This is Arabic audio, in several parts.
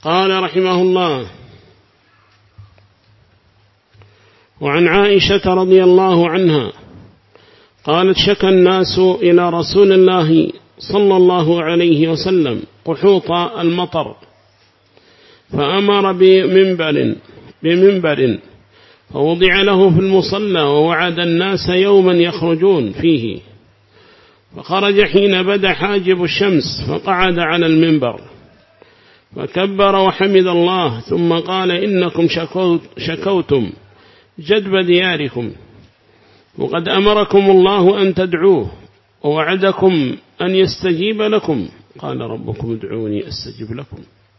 قال رحمه الله: وعن عائشة رضي الله عنها قالت: شكى الناس إلى رسول الله صلى الله عليه وسلم قحوط المطر، فأمر بمنبر فوضع له في المصلى، ووعد الناس يوما يخرجون فيه، فخرج حين بدا حاجب الشمس فقعد على المنبر فكبر وحمد الله، ثم قال: إنكم شكوتم جدب دياركم، وقد أمركم الله أن تدعوه، ووعدكم أن يستجيب لكم، قال: ربكم ادعوني أستجب لكم.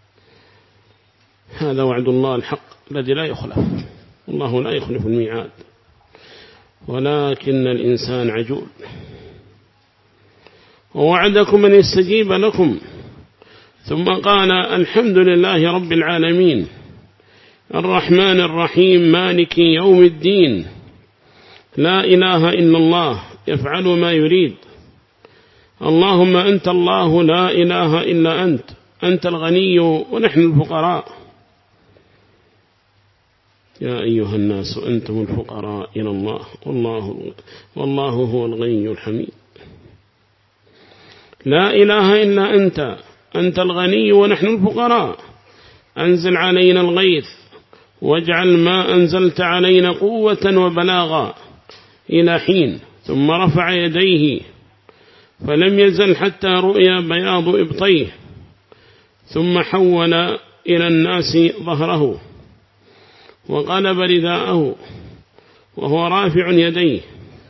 هذا وعد الله الحق الذي لا يخلف، الله لا يخلف الميعاد، ولكن الإنسان عجول. ووعدكم أن يستجيب لكم، ثم قال: الحمد لله رب العالمين الرحمن الرحيم مالك يوم الدين، لا إله إلا الله يفعل ما يريد، اللهم أنت الله لا إله إلا أنت، أنت الغني ونحن الفقراء، يا أيها الناس أنتم الفقراء إلى الله والله هو الغني الحميد، لا إله إلا أنت، أنت الغني ونحن الفقراء، أنزل علينا الغيث واجعل ما أنزلت علينا قوة وبلاغا إلى حين. ثم رفع يديه فلم يزل حتى رؤيا بياض إبطيه، ثم حول إلى الناس ظهره وقلب رداءه وهو رافع يديه،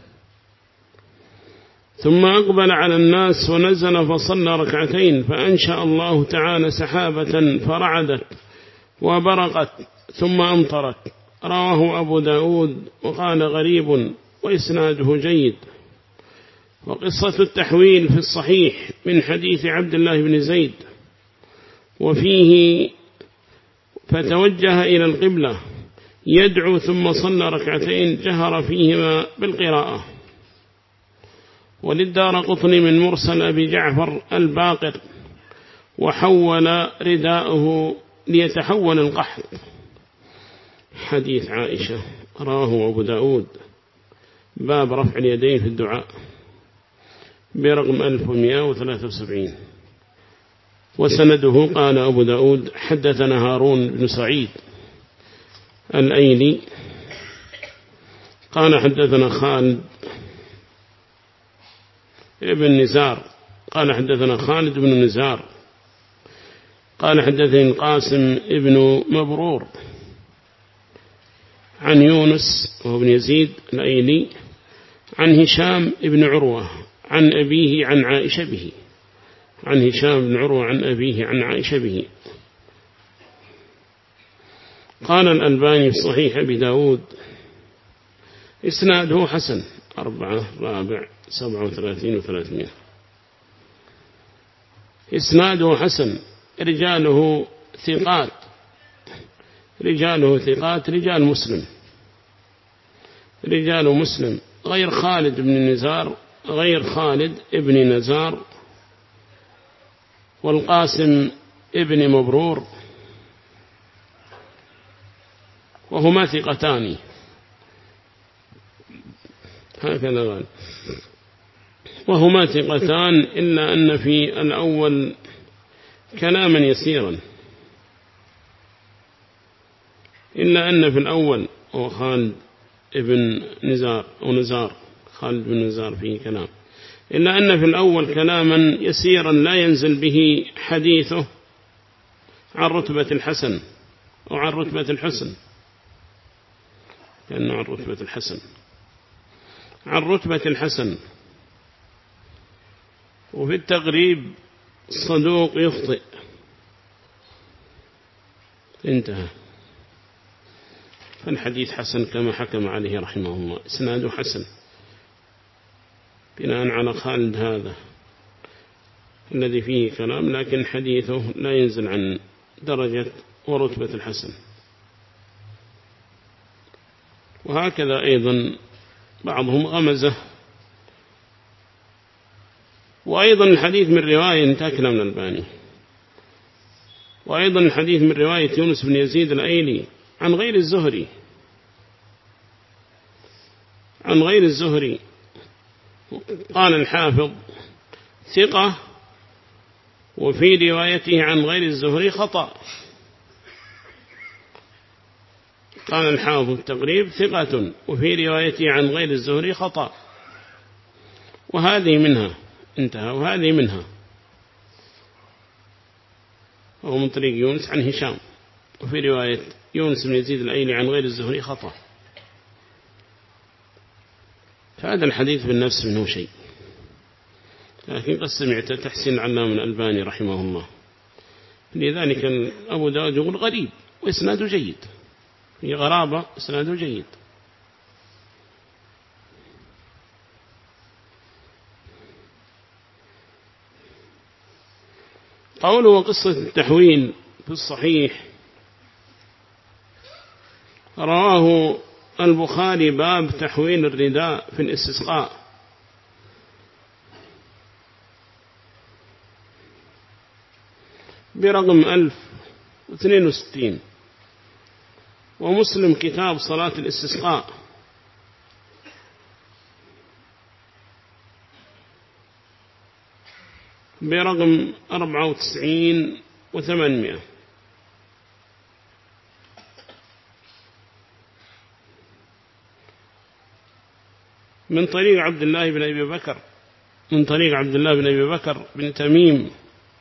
ثم أقبل على الناس ونزل فصلى ركعتين، فأنشأ الله تعالى سحابة فرعدت وبرقت ثم أمطرت. رواه أبو داود وقال: غريب وإسناده جيد. وقصة التحويل في الصحيح من حديث عبد الله بن زيد، وفيه: فتوجه إلى القبلة يدعو ثم صلى ركعتين جهر فيهما بالقراءة. وللدارقطني من مرسل أبي جعفر الباقر: وحول رداءه ليتحول القحط. حديث عائشة رواه أبو داود، باب رفع اليدين في الدعاء، برقم 1173. وسنده قال أبو داود: حدثنا هارون بن سعيد الأيلي قال حدثنا خالد ابن نزار قال حدثنا خالد بن نزار قال حدثني القاسم ابن مبرور عن يونس وهو بن يزيد الأيلي عن هشام ابن عروة عن أبيه عن عائشة به، عن هشام بن عروة عن أبيه عن عائشة به. قال الألباني في صحيح أبي داود: إسناده حسن 437 و300. إسناده حسن، رجاله ثقات، رجال مسلم، رجال مسلم، غير خالد بن نزار، غير خالد ابن نزار والقاسم ابن مبرور، وهما ثقتان، هكذا قال، وهما ثقتان، إلا أن في الأول كلاما يسيرا، إلا أن في الأول هو خالد ابن نزار أو نزار، خالد بن نزار فيه كلام، إلا أن في الأول كلاما يسيرا لا ينزل به حديثه عن رتبة الحسن أو عن رتبة الحسن، كأنه عن رتبة الحسن، عن رتبة الحسن. وفي التغريب: صدوق يخطئ، انتهى. فالحديث حسن كما حكم عليه رحمه الله، إسناده حسن بناء على خالد هذا الذي فيه كلام، لكن حديثه لا ينزل عن درجة ورتبة الحسن. وهكذا أيضا بعضهم غمزه. وأيضا الحديث من رواية انتهى كلام الألباني، وأيضا الحديث من رواية يونس بن يزيد الأيلي عن غير الزهري، عن غير الزهري. قال الحافظ ثقة، وفي روايته عن غير الزهري خطأ. قال الحافظ التقريب ثقة، وفي روايته عن غير الزهري خطأ، وهذه منها انتهى، وهذه منها. هو من طريق يونس عن هشام، وفي رواية يونس بن يزيد الأيلي عن غير الزهري خطأ. فهذا الحديث بالنفس منه شيء، لكن قد سمعت تحسين العلامة الألباني رحمه الله، لذلك أبو داود يقول غريب وإسناده جيد، في غرابة إسناده جيد. قوله وقصة التحويل في الصحيح، رواه البخاري باب تحويل الرداء في الاستسقاء، برقم 1062، ومسلم كتاب صلاة الاستسقاء برقم 94 و800. من طريق عبد الله بن أبي بكر، من طريق عبد الله بن أبي بكر بن تميم،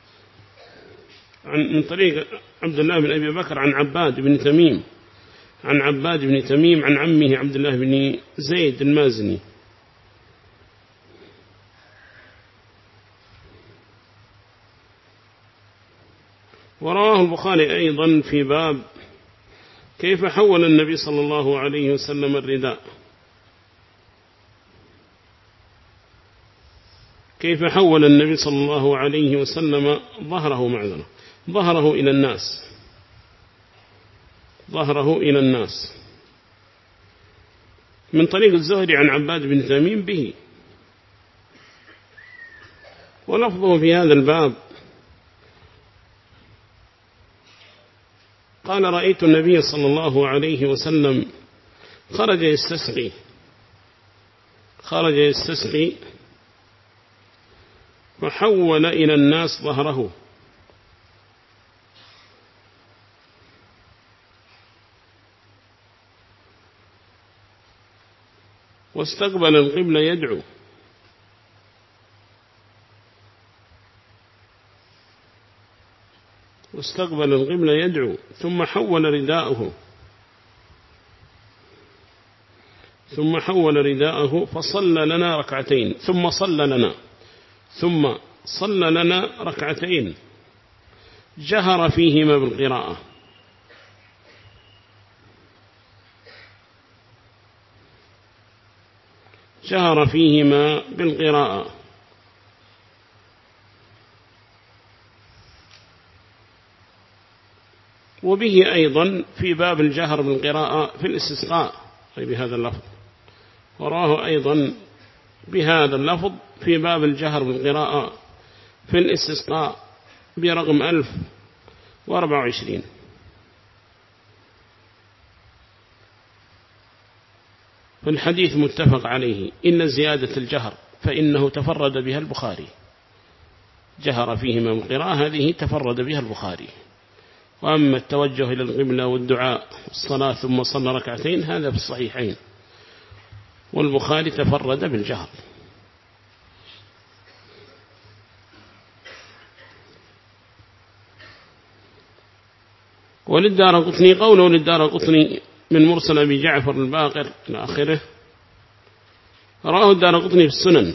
من طريق عبد الله بن أبي بكر عن عباد بن تميم، عن عباد بن تميم عن عمه عبد الله بن زيد المازني. ورواه البخاري أيضا في باب كيف حول النبي صلى الله عليه وسلم الرداء، كيف حول النبي صلى الله عليه وسلم ظهره إلى الناس، ظهره إلى الناس، من طريق الزهري عن عباد بن تميم به. ولفظه في هذا الباب قال رأيت النبي صلى الله عليه وسلم خرج يستسقي فحول إلى الناس ظهره، واستقبل القبلة يدعو، ثم حول رداءه فصلى لنا ركعتين، ثم صلى لنا ركعتين جهر فيهما بالقراءة. وبه أيضا في باب الجهر بالقراءة في الاستسقاء، أي بهذا اللفظ. وراه أيضا بهذا اللفظ في باب الجهر بالقراءة في الاستسقاء برقم 1024. فالحديث متفق عليه، إن زيادة الجهر فإنه تفرد بها البخاري، جهر فيهما بالقراءة هذه تفرد بها البخاري. وأما التوجه إلى القبلة والدعاء والصلاة ثم صلى ركعتين هذا في الصحيحين، والبخاري تفرد بالجهر. وللدارقطني قوله للدارقطني من مرسل أبي جعفر الباقر إلى آخره، راه الدارقطني في السنن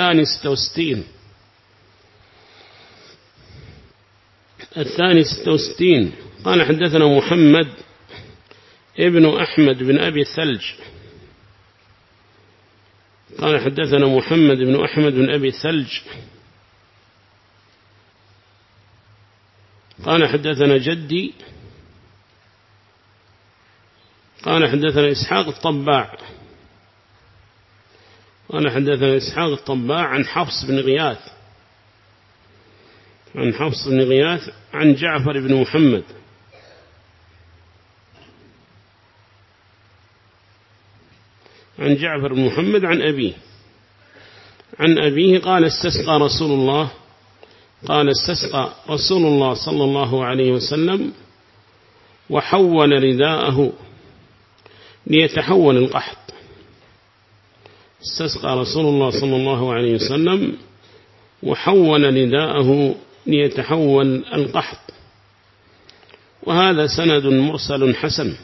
62 قال حدثنا محمد ابن أحمد بن أبي الثلج، قال حدثنا محمد بن أحمد بن أبي الثلج قال حدثنا جدي قال حدثنا إسحاق الطباع عن حفص بن غياث عن حفص بن غياث عن جعفر بن محمد عن جعفر بن محمد عن أبيه قال استسقى رسول الله صلى الله عليه وسلم وحول رداءه ليتحول القحط. استسقى رسول الله صلى الله عليه وسلم وحول رداءه ليتحول القحط. وهذا سند مرسل حسن.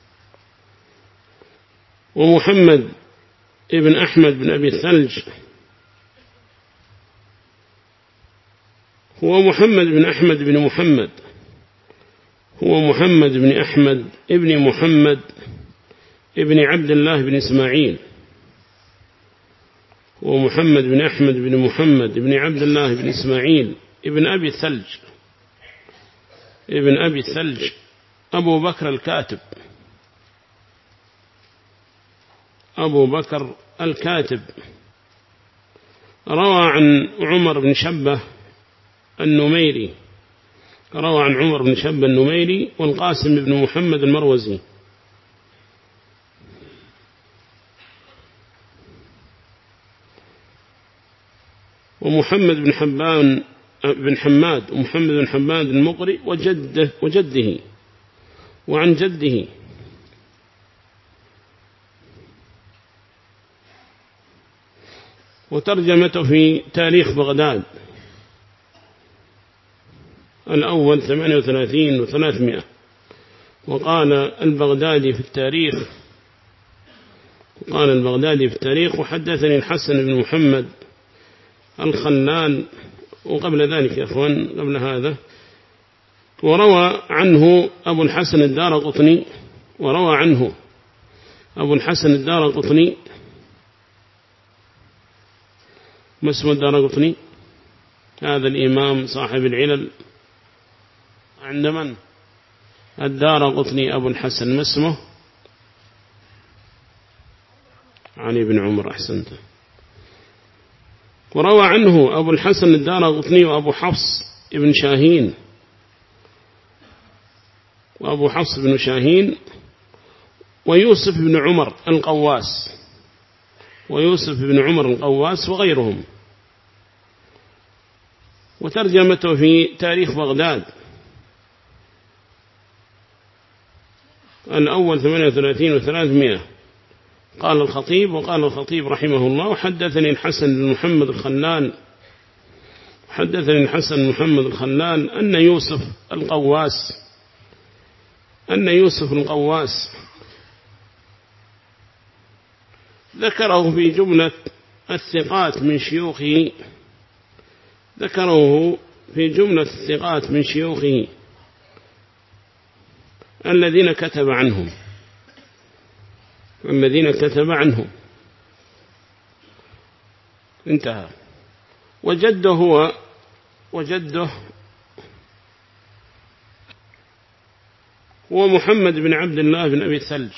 ومحمد ابن أحمد بن أبي الثلج هو محمد بن أحمد بن محمد، هو محمد بن أحمد ابن محمد ابن عبد الله بن إسماعيل، ومحمد بن أحمد بن محمد بن عبد الله بن إسماعيل ابن أبي الثلج أبو بكر الكاتب روى عن عمر بن شبة النميري، والقاسم بن محمد المروزي. ومحمد بن حماد ومحمد بن حماد المقري وجده وعن جده. وترجمته في تاريخ بغداد الأول 38 و300. وقال البغدادي في التاريخ وحدثني الحسن بن محمد الخلال. وقبل ذلك يا أخوان، قبل هذا وروى عنه أبو الحسن الدارقطني ما اسمه الدارقطني؟ هذا الإمام صاحب العلل عند من؟ الدارقطني أبو الحسن ما اسمه؟ علي بن عمر، أحسنت. وروى عنه أبو الحسن الدارقطني وأبو حفص بن شاهين ويوسف بن عمر القواس وغيرهم. وترجمته في تاريخ بغداد الأول 38 و300. قال الخطيب رحمه الله وحدثني الحسن بن محمد الخلال أن يوسف القواس ذكره في جملة الثقات من شيوخه الذين كتب عنهم انتهى. وجده هو محمد بن عبد الله بن أبي الثلج.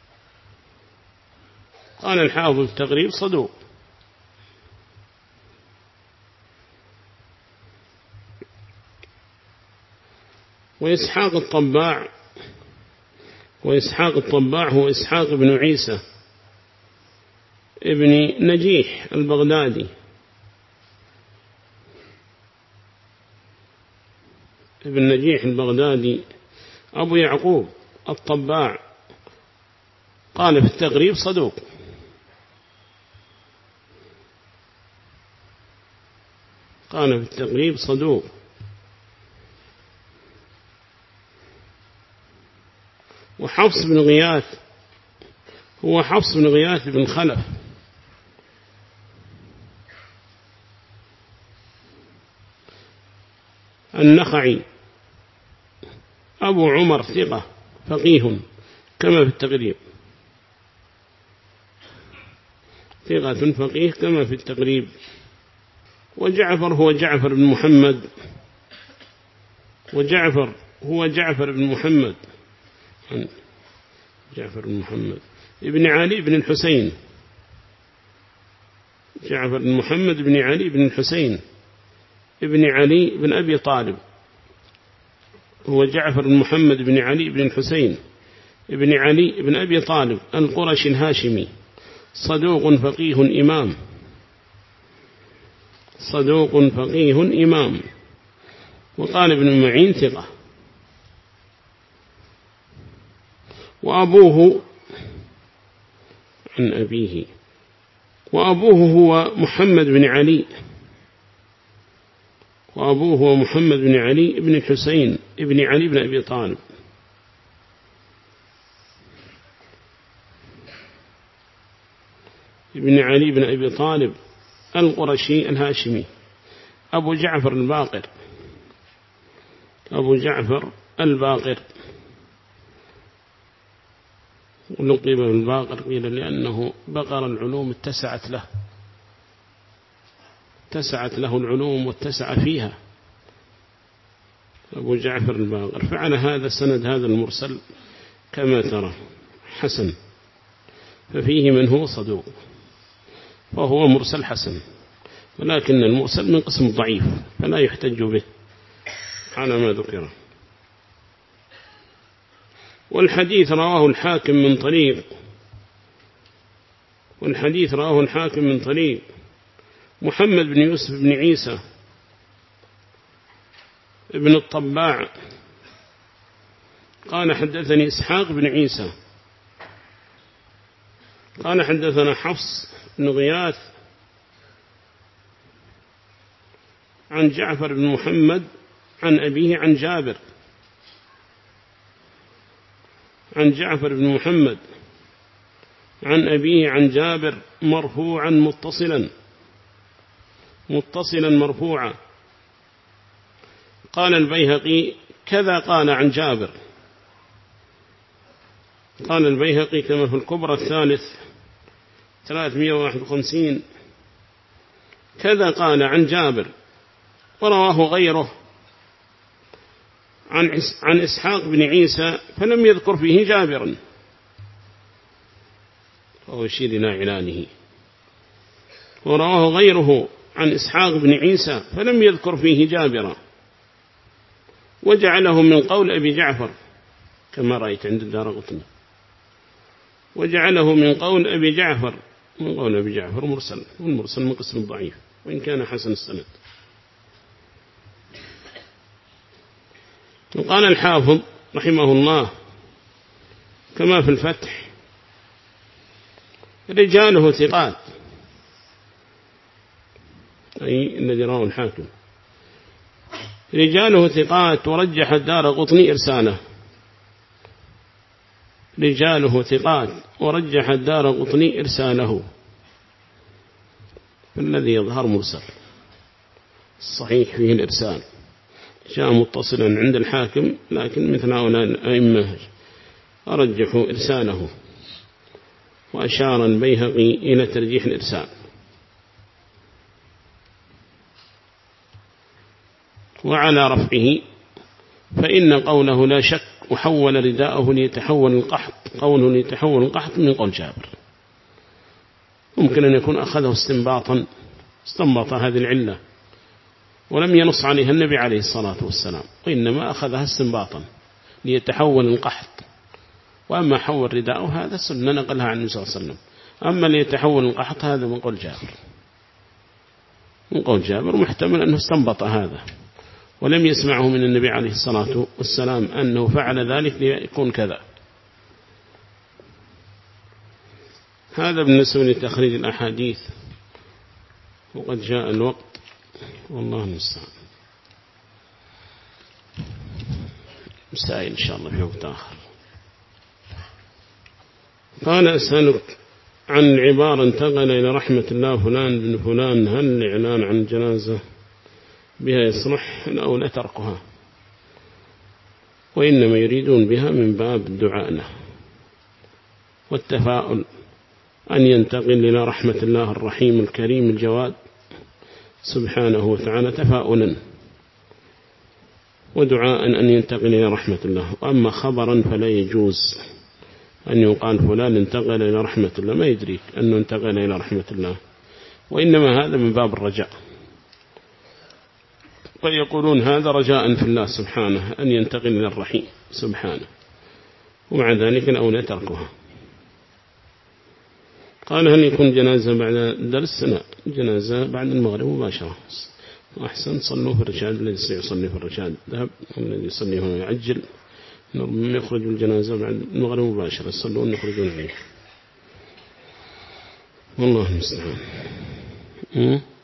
قال الحافظ التقريب صدوق. وإسحاق الطباع هو إسحاق بن عيسى ابن نجيح البغدادي أبو يعقوب الطباع. قال في التقريب صدوق. وحفص بن غياث هو حفص بن غياث بن خلف النخعي أبو عمر ثقة فقيه كما في التقريب. وجعفر هو جعفر بن محمد ابن علي بن الحسين، جعفر بن محمد بن علي بن الحسين ابن علي بن أبي طالب، هو جعفر بن محمد بن علي بن الحسين ابن علي بن أبي طالب القرشي الهاشمي، صدوق فقيه إمام، صدوق فقيه إمام. وقال ابن معين ثقة. وأبوه عن أبيه، وأبوه هو محمد بن علي، وأبوه هو محمد بن علي بن الحسين ابن علي بن أبي طالب. ابن علي بن أبي طالب القرشي الهاشمي، أبو جعفر الباقر، أبو جعفر الباقر، ولقب بالباقر قيل لأنه بقر العلوم اتسعت له، اتسعت له العلوم واتسع فيها، أبو جعفر الباقر. فعلى هذا سند هذا المرسل كما ترى حسن، ففيه من هو صدوق، فهو مرسل حسن، ولكن المرسل من قسم ضعيف فلا يحتج به على ما ذكره. والحديث رواه الحاكم من طريق، والحديث رواه الحاكم من طريق محمد بن يوسف بن عيسى ابن الطباع قال حدثني إسحاق بن عيسى قال حدثنا حفص بن غياث عن جعفر بن محمد عن أبيه عن جابر، عن جعفر بن محمد عن أبيه عن جابر مرفوعا متصلا مرفوعا. قال البيهقي كذا قال عن جابر، قال البيهقي كما في الكبرى الثالث 351 كذا قال عن جابر. ورواه غيره عن إسحاق بن عيسى فلم يذكر فيه جابرا، وهو يشير إلى عنانه. ورواه غيره عن إسحاق بن عيسى فلم يذكر فيه جابرا، وجعله من قول أبي جعفر كما رأيت عند الدارقطني، وجعله من قول أبي جعفر، من قول أبي جعفر مرسل، والمرسل من قسم الضعيف وإن كان حسن السند. وقال الحافظ رحمه الله كما في الفتح رجاله ثقات، أي الذي رواه الحاكم رجاله ثقات، ورجح الدارقطني إرساله، رجاله ثقات ورجح الدارقطني إرساله، فالذي يظهر مرسل، الصحيح فيه الإرسال، جاء متصلا عند الحاكم، لكن مثل هؤلاء الأئمة أرجحوا إرساله، وأشار البيهقي إلى ترجيح الإرسال. وعلى رفعه فإن قوله لا شك وحول رداءه ليتحول القحط، قوله ليتحول القحط من قول جابر، ممكن أن يكون أخذه استنباطا، استنبط هذه العلة ولم ينص عليها النبي عليه الصلاة والسلام، وإنما أخذها استنباطا ليتحول القحط. وأما حول رداءه هذا سنة نقلها عن النبي صلى الله عليه وسلم، أما ليتحول القحط هذا من قول جابر، من قول جابر، محتمل أنه استنبط هذا ولم يسمعه من النبي عليه الصلاة والسلام أنه فعل ذلك ليكون كذا. هذا بالنسبة لتخريج الأحاديث، وقد جاء الوقت والله المستعان. مسائل إن شاء الله في وقت آخر. قال أسألك عن العبارة انتقل إلى رحمة الله فلان بن فلان، هل الإعلان عن الجنازة بها يصلح أو لا تركها؟ وإنما يريدون بها من باب الدعاء له والتفاؤل أن ينتقل إلى رحمة الله الرحيم الكريم الجواد سبحانه وتعالى تفاؤلا ودعاء أن ينتقل إلى رحمة الله. وأما خبرا فلا يجوز أن يقال فلان انتقل إلى رحمة الله، ما يدريك أنه انتقل إلى رحمة الله، وإنما هذا من باب الرجاء. ويقولون هذا رجاء في الله سبحانه أن ينتقل إلى الرحيم سبحانه، ومع ذلك الأولى تركها. قال هل يكون جنازة بعد الدرس؟ لا، جنازة بعد المغرب مباشرة، وأحسن صلوا في الرشاد. الذي يصلي في الرشاد ذهب، والذي يصلي هنا يعجل، نرمم يخرج الجنازة بعد المغرب مباشرة، يصلون يخرجون عليه، والله المستعان.